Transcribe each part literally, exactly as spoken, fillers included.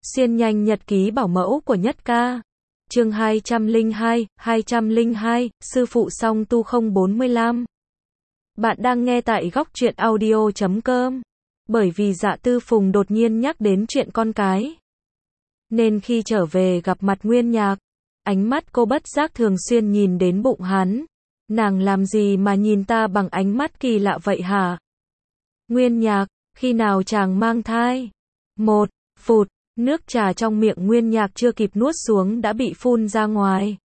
Xuyên nhanh nhật ký bảo mẫu của Nhất Ca. Chương hai trăm lẻ hai, hai trăm lẻ hai, sư phụ song tu không bốn mươi lăm. Bạn đang nghe tại góc truyện audio chấm com. Bởi vì Dạ Tư Phùng đột nhiên nhắc đến chuyện con cái, nên khi trở về gặp mặt Nguyên Nhạc, ánh mắt cô bất giác thường xuyên nhìn đến bụng hắn. Nàng làm gì mà nhìn ta bằng ánh mắt kỳ lạ vậy hả? Nguyên Nhạc, khi nào chàng mang thai? Một phút, nước trà trong miệng Nguyên Nhạc chưa kịp nuốt xuống đã bị phun ra ngoài.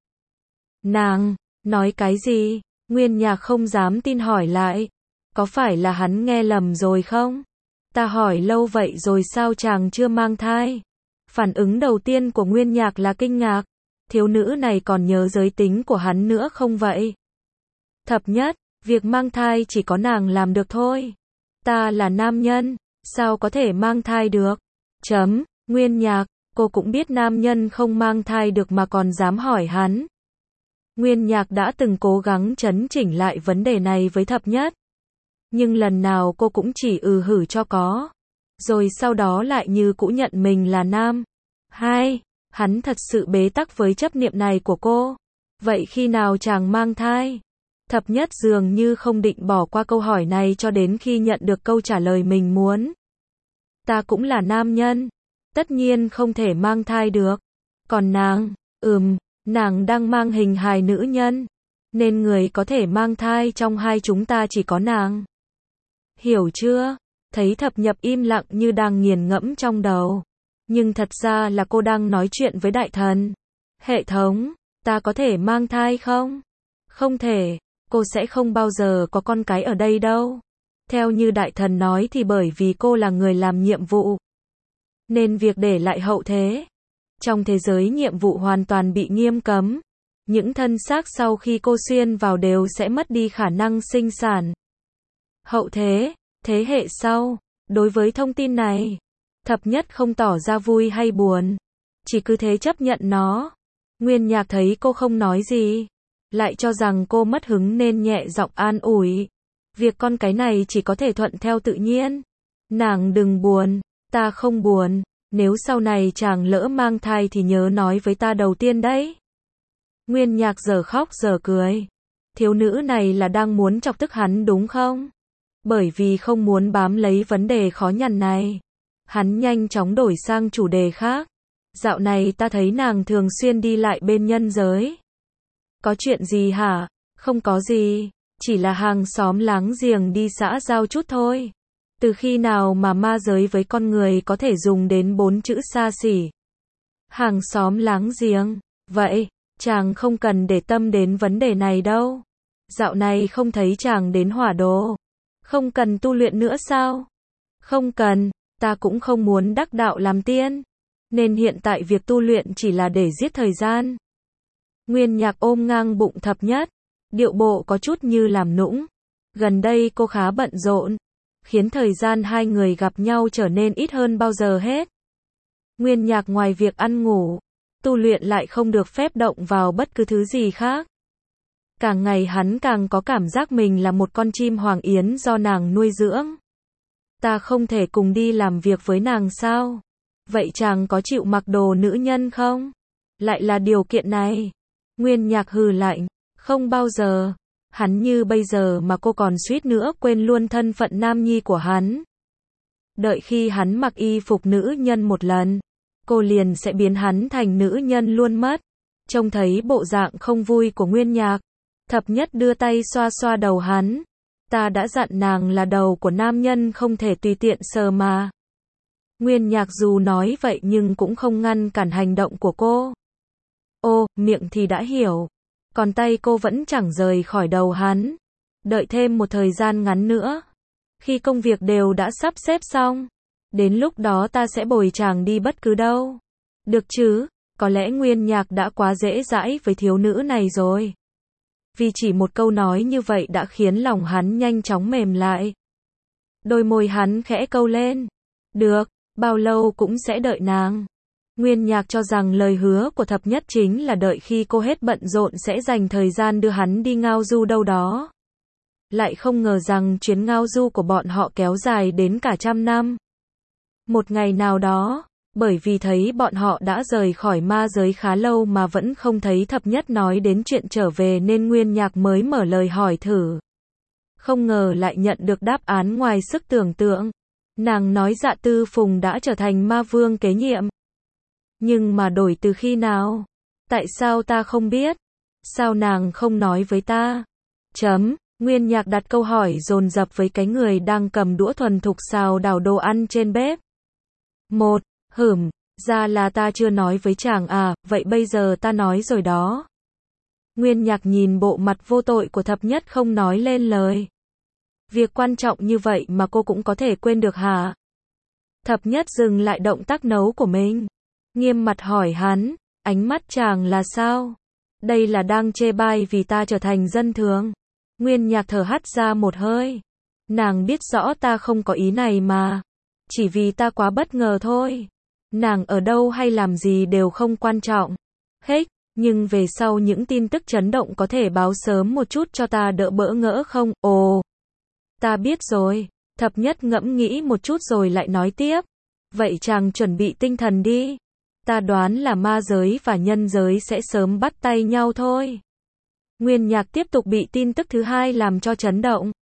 Nàng, nói cái gì? Nguyên Nhạc không dám tin hỏi lại. Có phải là hắn nghe lầm rồi không? Ta hỏi lâu vậy rồi sao chàng chưa mang thai? Phản ứng đầu tiên của Nguyên Nhạc là kinh ngạc. Thiếu nữ này còn nhớ giới tính của hắn nữa không vậy? Thập nhất, việc mang thai chỉ có nàng làm được thôi. Ta là nam nhân, sao có thể mang thai được? Chấm, Nguyên Nhạc, cô cũng biết nam nhân không mang thai được mà còn dám hỏi hắn. Nguyên Nhạc đã từng cố gắng chấn chỉnh lại vấn đề này với thập nhất. Nhưng lần nào cô cũng chỉ ừ hử cho có. Rồi sau đó lại như cũ nhận mình là nam. Hai, hắn thật sự bế tắc với chấp niệm này của cô. Vậy khi nào chàng mang thai? Thập nhất dường như không định bỏ qua câu hỏi này cho đến khi nhận được câu trả lời mình muốn. Ta cũng là nam nhân. Tất nhiên không thể mang thai được. Còn nàng, ừm, nàng đang mang hình hài nữ nhân. Nên người có thể mang thai trong hai chúng ta chỉ có nàng. Hiểu chưa? Thấy thập nhập im lặng như đang nghiền ngẫm trong đầu. Nhưng thật ra là cô đang nói chuyện với đại thần. Hệ thống, ta có thể mang thai không? Không thể, cô sẽ không bao giờ có con cái ở đây đâu. Theo như đại thần nói thì bởi vì cô là người làm nhiệm vụ, nên việc để lại hậu thế. Trong thế giới nhiệm vụ hoàn toàn bị nghiêm cấm. Những thân xác sau khi cô xuyên vào đều sẽ mất đi khả năng sinh sản. Hậu thế, thế hệ sau. Đối với thông tin này, thập nhất không tỏ ra vui hay buồn. Chỉ cứ thế chấp nhận nó. Nguyên Nhạc thấy cô không nói gì, lại cho rằng cô mất hứng nên nhẹ giọng an ủi. Việc con cái này chỉ có thể thuận theo tự nhiên. Nàng đừng buồn, ta không buồn. Nếu sau này chàng lỡ mang thai thì nhớ nói với ta đầu tiên đấy. Nguyên Nhạc giờ khóc giờ cười. Thiếu nữ này là đang muốn chọc tức hắn đúng không? Bởi vì không muốn bám lấy vấn đề khó nhằn này, hắn nhanh chóng đổi sang chủ đề khác. Dạo này ta thấy nàng thường xuyên đi lại bên nhân giới. Có chuyện gì hả? Không có gì, chỉ là hàng xóm láng giềng đi xã giao chút thôi. Từ khi nào mà ma giới với con người có thể dùng đến bốn chữ xa xỉ? Hàng xóm láng giềng, vậy, chàng không cần để tâm đến vấn đề này đâu. Dạo này không thấy chàng đến Hỏa Đồ. Không cần tu luyện nữa sao? Không cần, ta cũng không muốn đắc đạo làm tiên. Nên hiện tại việc tu luyện chỉ là để giết thời gian. Nguyên Nhạc ôm ngang bụng thập nhất, điệu bộ có chút như làm nũng. Gần đây cô khá bận rộn, khiến thời gian hai người gặp nhau trở nên ít hơn bao giờ hết. Nguyên Nhạc ngoài việc ăn ngủ, tu luyện lại không được phép động vào bất cứ thứ gì khác. Càng ngày hắn càng có cảm giác mình là một con chim hoàng yến do nàng nuôi dưỡng. Ta không thể cùng đi làm việc với nàng sao? Vậy chàng có chịu mặc đồ nữ nhân không? Lại là điều kiện này. Nguyên Nhạc hừ lạnh, không bao giờ. Hắn như bây giờ mà cô còn suýt nữa quên luôn thân phận nam nhi của hắn. Đợi khi hắn mặc y phục nữ nhân một lần, cô liền sẽ biến hắn thành nữ nhân luôn mất. Trông thấy bộ dạng không vui của Nguyên Nhạc, thập nhất đưa tay xoa xoa đầu hắn. Ta đã dặn nàng là đầu của nam nhân không thể tùy tiện sờ mà. Nguyên Nhạc dù nói vậy nhưng cũng không ngăn cản hành động của cô. Ô, miệng thì đã hiểu. Còn tay cô vẫn chẳng rời khỏi đầu hắn. Đợi thêm một thời gian ngắn nữa. Khi công việc đều đã sắp xếp xong, đến lúc đó ta sẽ bồi chàng đi bất cứ đâu. Được chứ? Có lẽ Nguyên Nhạc đã quá dễ dãi với thiếu nữ này rồi. Vì chỉ một câu nói như vậy đã khiến lòng hắn nhanh chóng mềm lại. Đôi môi hắn khẽ câu lên. Được, bao lâu cũng sẽ đợi nàng. Nguyên Nhạc cho rằng lời hứa của thập nhất chính là đợi khi cô hết bận rộn sẽ dành thời gian đưa hắn đi ngao du đâu đó. Lại không ngờ rằng chuyến ngao du của bọn họ kéo dài đến cả trăm năm. Một ngày nào đó, Bởi vì thấy bọn họ đã rời khỏi ma giới khá lâu mà vẫn không thấy thập nhất nói đến chuyện trở về nên Nguyên Nhạc mới mở lời hỏi thử. Không ngờ lại nhận được đáp án ngoài sức tưởng tượng. Nàng nói Dạ Tư Phùng đã trở thành ma vương kế nhiệm. Nhưng mà đổi từ khi nào? Tại sao ta không biết? Sao nàng không nói với ta? Chấm. Nguyên Nhạc đặt câu hỏi dồn dập với cái người đang cầm đũa thuần thục xào đảo đồ ăn trên bếp. Một. Hửm, ra là ta chưa nói với chàng à, vậy bây giờ ta nói rồi đó. Nguyên Nhạc nhìn bộ mặt vô tội của thập nhất không nói lên lời. Việc quan trọng như vậy mà cô cũng có thể quên được hả? Thập nhất dừng lại động tác nấu của mình. Nghiêm mặt hỏi hắn, ánh mắt chàng là sao? Đây là đang chê bai vì ta trở thành dân thường. Nguyên Nhạc thở hắt ra một hơi. Nàng biết rõ ta không có ý này mà. Chỉ vì ta quá bất ngờ thôi. Nàng ở đâu hay làm gì đều không quan trọng. Hết, nhưng về sau những tin tức chấn động có thể báo sớm một chút cho ta đỡ bỡ ngỡ không? Ồ, ta biết rồi. Thập nhất ngẫm nghĩ một chút rồi lại nói tiếp. Vậy chàng chuẩn bị tinh thần đi. Ta đoán là ma giới và nhân giới sẽ sớm bắt tay nhau thôi. Nguyên Nhạc tiếp tục bị tin tức thứ hai làm cho chấn động.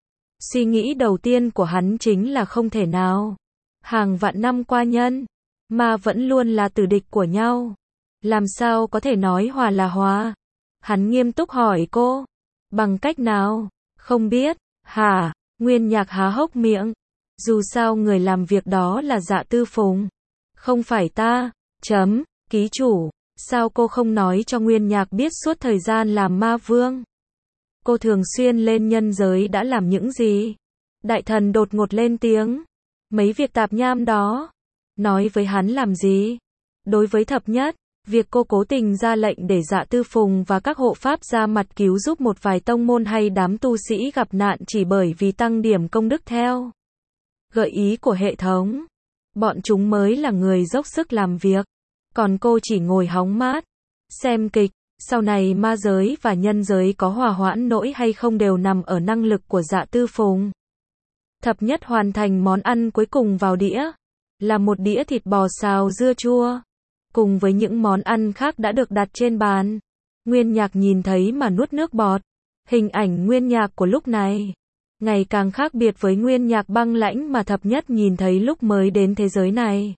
Suy nghĩ đầu tiên của hắn chính là không thể nào. Hàng vạn năm qua nhân, ma vẫn luôn là tử địch của nhau. Làm sao có thể nói hòa là hòa? Hắn nghiêm túc hỏi cô. Bằng cách nào? Không biết. Hả? Nguyên Nhạc há hốc miệng. Dù sao người làm việc đó là Dạ Tư Phùng. Không phải ta. Chấm. Ký chủ. Sao cô không nói cho Nguyên Nhạc biết suốt thời gian làm ma vương? Cô thường xuyên lên nhân giới đã làm những gì? Đại thần đột ngột lên tiếng. Mấy việc tạp nham đó. Nói với hắn làm gì? Đối với thập nhất, việc cô cố tình ra lệnh để Dạ Tư Phùng và các hộ pháp ra mặt cứu giúp một vài tông môn hay đám tu sĩ gặp nạn chỉ bởi vì tăng điểm công đức theo gợi ý của hệ thống. Bọn chúng mới là người dốc sức làm việc. Còn cô chỉ ngồi hóng mát, xem kịch. Sau này ma giới và nhân giới có hòa hoãn nỗi hay không đều nằm ở năng lực của Dạ Tư Phùng. Thập nhất hoàn thành món ăn cuối cùng vào đĩa. Là một đĩa thịt bò xào dưa chua. Cùng với những món ăn khác đã được đặt trên bàn. Nguyên Nhạc nhìn thấy mà nuốt nước bọt. Hình ảnh Nguyên Nhạc của lúc này ngày càng khác biệt với Nguyên Nhạc băng lãnh mà thập nhất nhìn thấy lúc mới đến thế giới này.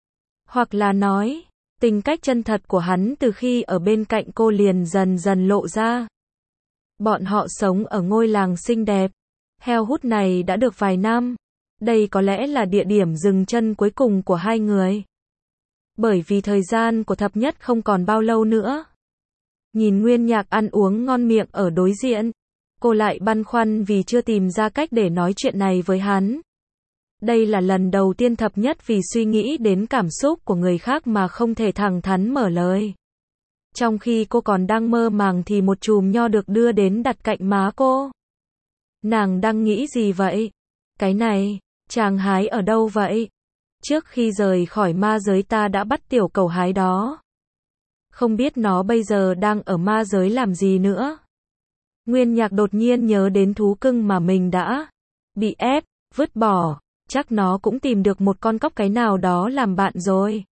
Hoặc là nói, tính cách chân thật của hắn từ khi ở bên cạnh cô liền dần dần lộ ra. Bọn họ sống ở ngôi làng xinh đẹp, heo hút này đã được vài năm. Đây có lẽ là địa điểm dừng chân cuối cùng của hai người. Bởi vì thời gian của thập nhất không còn bao lâu nữa. Nhìn Nguyên Nhạc ăn uống ngon miệng ở đối diện, cô lại băn khoăn vì chưa tìm ra cách để nói chuyện này với hắn. Đây là lần đầu tiên thập nhất vì suy nghĩ đến cảm xúc của người khác mà không thể thẳng thắn mở lời. Trong khi cô còn đang mơ màng thì một chùm nho được đưa đến đặt cạnh má cô. Nàng đang nghĩ gì vậy? Cái này, chàng hái ở đâu vậy? Trước khi rời khỏi ma giới ta đã bắt tiểu cầu hái đó. Không biết nó bây giờ đang ở ma giới làm gì nữa. Nguyên Nhạc đột nhiên nhớ đến thú cưng mà mình đã bị ép, vứt bỏ. Chắc nó cũng tìm được một con cóc cái nào đó làm bạn rồi.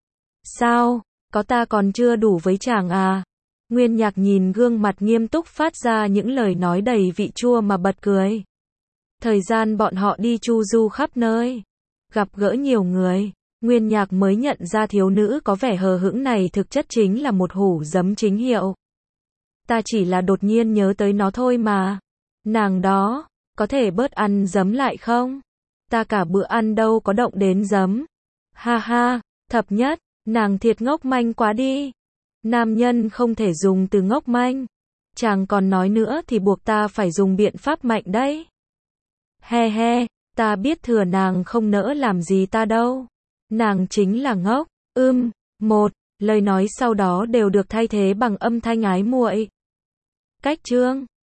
Sao? Có ta còn chưa đủ với chàng à? Nguyên Nhạc nhìn gương mặt nghiêm túc phát ra những lời nói đầy vị chua mà bật cười. Thời gian bọn họ đi chu du khắp nơi, gặp gỡ nhiều người, Nguyên Nhạc mới nhận ra thiếu nữ có vẻ hờ hững này thực chất chính là một hủ giấm chính hiệu. Ta chỉ là đột nhiên nhớ tới nó thôi mà. Nàng đó, có thể bớt ăn giấm lại không? Ta cả bữa ăn đâu có động đến giấm. Ha ha, thập nhất, nàng thiệt ngốc manh quá đi. Nam nhân không thể dùng từ ngốc manh. Chàng còn nói nữa thì buộc ta phải dùng biện pháp mạnh đấy. He he, ta biết thừa nàng không nỡ làm gì ta đâu. Nàng chính là ngốc. Ưm, một, lời nói sau đó đều được thay thế bằng âm thanh ái muội. Cách chương